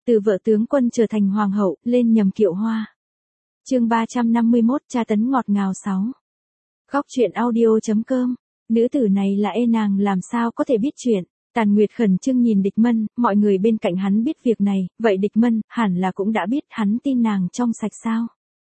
Từ vợ tướng quân trở thành hoàng hậu, lên nhầm kiệu hoa. Chương 351, tra tấn ngọt ngào 6. Góc truyện audio.com. Nữ tử này là nàng làm sao có thể biết chuyện. Tàn Nguyệt khẩn trương nhìn Địch Mân, mọi người bên cạnh hắn biết việc này, vậy Địch Mân hẳn là cũng đã biết. Hắn tin nàng trong sạch sao?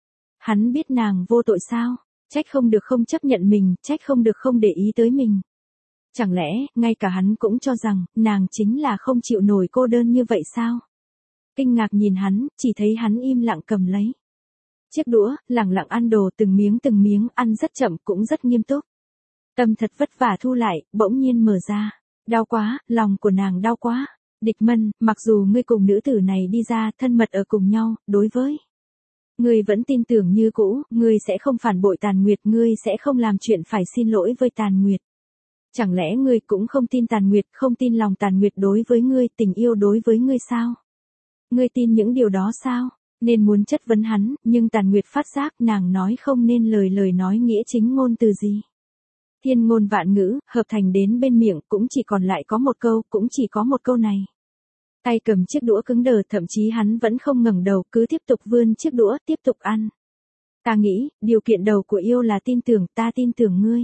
Hắn biết nàng vô tội sao? Trách không được không chấp nhận mình, trách không được không để ý tới mình. Chẳng lẽ, ngay cả hắn cũng cho rằng, nàng chính là không chịu nổi cô đơn như vậy sao? Kinh ngạc nhìn hắn, chỉ thấy hắn im lặng cầm lấy chiếc đũa, lẳng lặng ăn đồ từng miếng ăn rất chậm cũng rất nghiêm túc. Tâm thật vất vả thu lại, bỗng nhiên mở ra. Đau quá, lòng của nàng đau quá. Địch Mân, mặc dù ngươi cùng nữ tử này đi ra thân mật ở cùng nhau, đối với ngươi vẫn tin tưởng như cũ, ngươi sẽ không phản bội Tàn Nguyệt, ngươi sẽ không làm chuyện phải xin lỗi với Tàn Nguyệt. Chẳng lẽ ngươi cũng không tin Tàn Nguyệt, không tin lòng Tàn Nguyệt đối với ngươi, tình yêu đối với ngươi sao? Ngươi tin những điều đó sao? Nên muốn chất vấn hắn, nhưng Tàn Nguyệt phát giác nàng nói không nên lời nói nghĩa chính ngôn từ gì. Thiên ngôn vạn ngữ, hợp thành đến bên miệng, cũng chỉ còn lại có một câu, cũng chỉ có một câu này. Tay cầm chiếc đũa cứng đờ, thậm chí hắn vẫn không ngẩng đầu, cứ tiếp tục vươn chiếc đũa, tiếp tục ăn. Ta nghĩ, điều kiện đầu của yêu là tin tưởng, ta tin tưởng ngươi.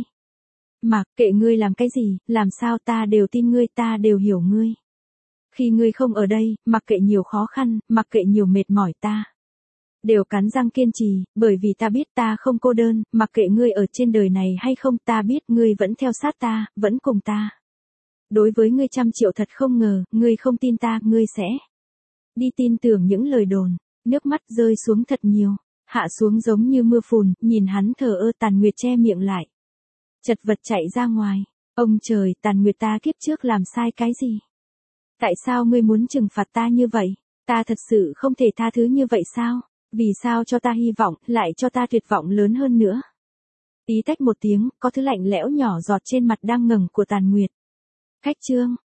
Mặc kệ ngươi làm cái gì, làm sao ta đều tin ngươi, ta đều hiểu ngươi. Khi ngươi không ở đây, mặc kệ nhiều khó khăn, mặc kệ nhiều mệt mỏi ta đều cắn răng kiên trì, bởi vì ta biết ta không cô đơn, mặc kệ ngươi ở trên đời này hay không, ta biết ngươi vẫn theo sát ta, vẫn cùng ta. Đối với ngươi 100.000.000 thật không ngờ, ngươi không tin ta, ngươi sẽ đi tin tưởng những lời đồn. Nước mắt rơi xuống thật nhiều, hạ xuống giống như mưa phùn, nhìn hắn thờ ơ. Tàn Nguyệt che miệng lại, chật vật chạy ra ngoài. Ông trời, Tàn Nguyệt, ta kiếp trước làm sai cái gì? Tại sao ngươi muốn trừng phạt ta như vậy? Ta thật sự không thể tha thứ như vậy sao? Vì sao cho ta hy vọng, lại cho ta tuyệt vọng lớn hơn nữa? Tí tách một tiếng, có thứ lạnh lẽo nhỏ giọt trên mặt đang ngẩng của Tàn Nguyệt. Khách trương,